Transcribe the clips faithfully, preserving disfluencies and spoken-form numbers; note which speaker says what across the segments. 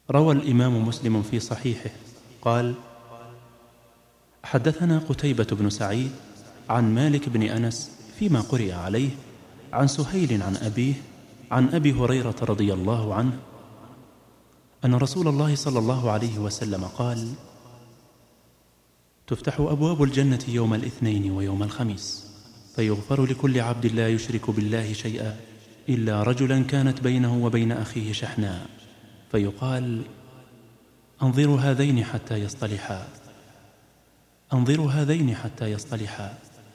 Speaker 1: روى الإمام مسلم في صحيحه قال: حدثنا قتيبة بن سعيد عن مالك بن أنس فيما قرئ عليه عن سهيل عن أبيه عن أبي هريرة رضي الله عنه أن رسول الله صلى الله عليه وسلم قال: تفتح أبواب الجنة يوم الاثنين ويوم الخميس، فيغفر لكل عبد لا يشرك بالله شيئا إلا رجلا كانت بينه وبين أخيه شحناء، فيقال: أنظروا هذين حتى يصطلحا، أنظروا هذين حتى يصطلحا،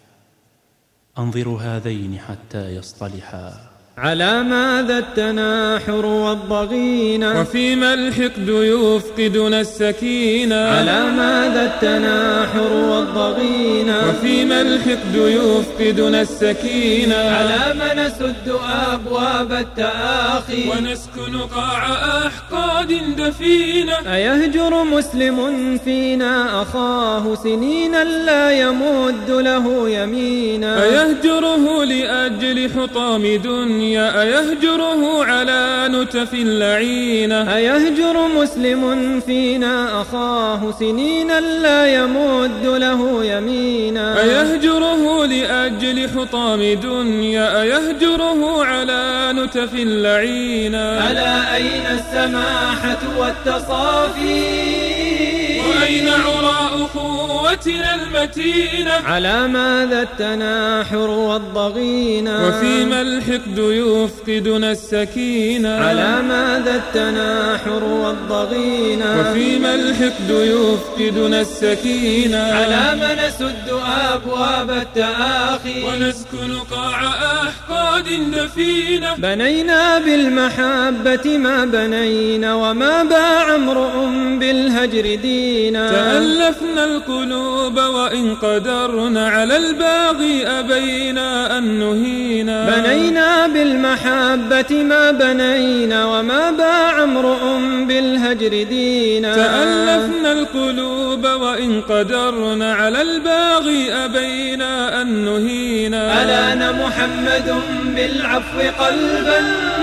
Speaker 1: أنظروا هذين حتى يصطلحا.
Speaker 2: على ماذا التناحر والضغينة
Speaker 3: وفيما الحقد يفقدنا السكينة،
Speaker 2: على ماذا التناحر والضغينة
Speaker 3: وفيما الحقد يفقدنا السكينة،
Speaker 2: على ما نسد أبواب التآخي
Speaker 3: ونسكن قاع أحقاد دفينة.
Speaker 2: أيهجر مسلم فينا أخاه سنينا لا يمد له يمينا،
Speaker 3: أيهجره لأجل حطام دنيا، أيهجره على نتف اللعينة.
Speaker 2: أيهجر مسلم فينا أخاه سنينا لا يمد له يمينا،
Speaker 3: أيهجره لأجل حطام دنيا، أيهجره على نتف اللعينة.
Speaker 2: ألا أين السماحة والتصافي
Speaker 3: وأين عراء قوتنا المتينة،
Speaker 2: على ماذا التناحر والضغينة
Speaker 3: وفيما الحقد يفقدنا السكينة،
Speaker 2: على ماذا التناحر والضغينة
Speaker 3: وفيما الحقد يفقدنا السكينة،
Speaker 2: على ما نسد أبواب التآخي
Speaker 3: ونسكن قاع أحقاد دفينة.
Speaker 2: بنينا بالمحبة ما بنينا وما باع امرؤ بالهجر دينا،
Speaker 3: تألفنا القلوب وإن قدرنا على الباغي أبينا أن نهينا.
Speaker 2: بنينا بالمحبة ما بنينا وما باع امرؤ بالهجر دينا،
Speaker 3: تألفنا القلوب وإن قدرنا على الباغي أبينا أن نهينا.
Speaker 2: ألان محمد بالعفو قلبا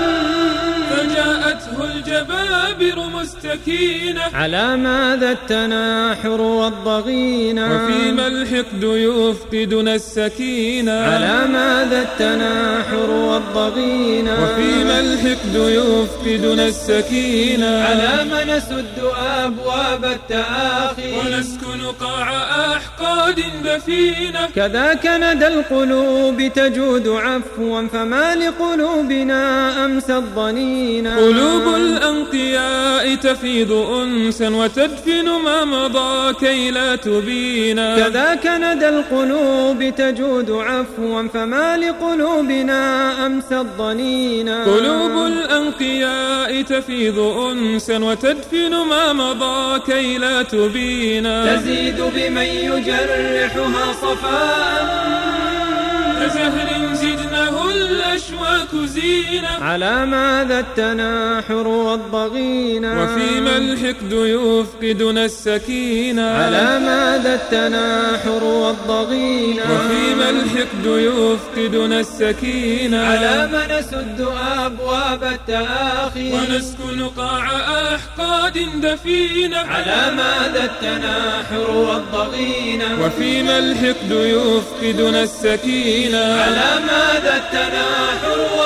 Speaker 3: فجاءته الجبابر مستكينة،
Speaker 2: على ماذا التناحر والضغينة
Speaker 3: وفيما الحقد يفقدنا السكينة،
Speaker 2: على ماذا التناحر والضغينة
Speaker 3: وفيما الحقد يفقدنا السكينة،
Speaker 2: على ما نسد أبواب التآخي
Speaker 3: ونسكن قاع أحقاد دفينة.
Speaker 2: كذاك ندى القلوب تجود عفوا فما لقلوبنا أمسى الضنين.
Speaker 3: قلوب الأنقياء تفيض أنسا وتدفن ما مضى كي لا تبينا.
Speaker 2: كذاك ندى القلوب تجود عفوا فما لقلوبنا أمسى الضنين.
Speaker 3: قلوب الأنقياء تفيض أنسا وتدفن ما مضى كي لا تبينا.
Speaker 2: تزيد بمن يجرحها صفاء
Speaker 3: كزهر زدنه الأشواك زينة،
Speaker 2: على ماذا التناحر والضغينة
Speaker 3: وفيما الحقد يفقدنا السكينة،
Speaker 2: على ماذا التناحر والضغينة
Speaker 3: وفيما الحقد يفقدنا السكينة،
Speaker 2: على ما نسد أبواب التآخي
Speaker 3: ونسكن قاع أحقاد دفينة،
Speaker 2: على ماذا التناحر والضغينة
Speaker 3: وفيما الحقد يفقدنا السكينة،
Speaker 2: على ماذا التناحر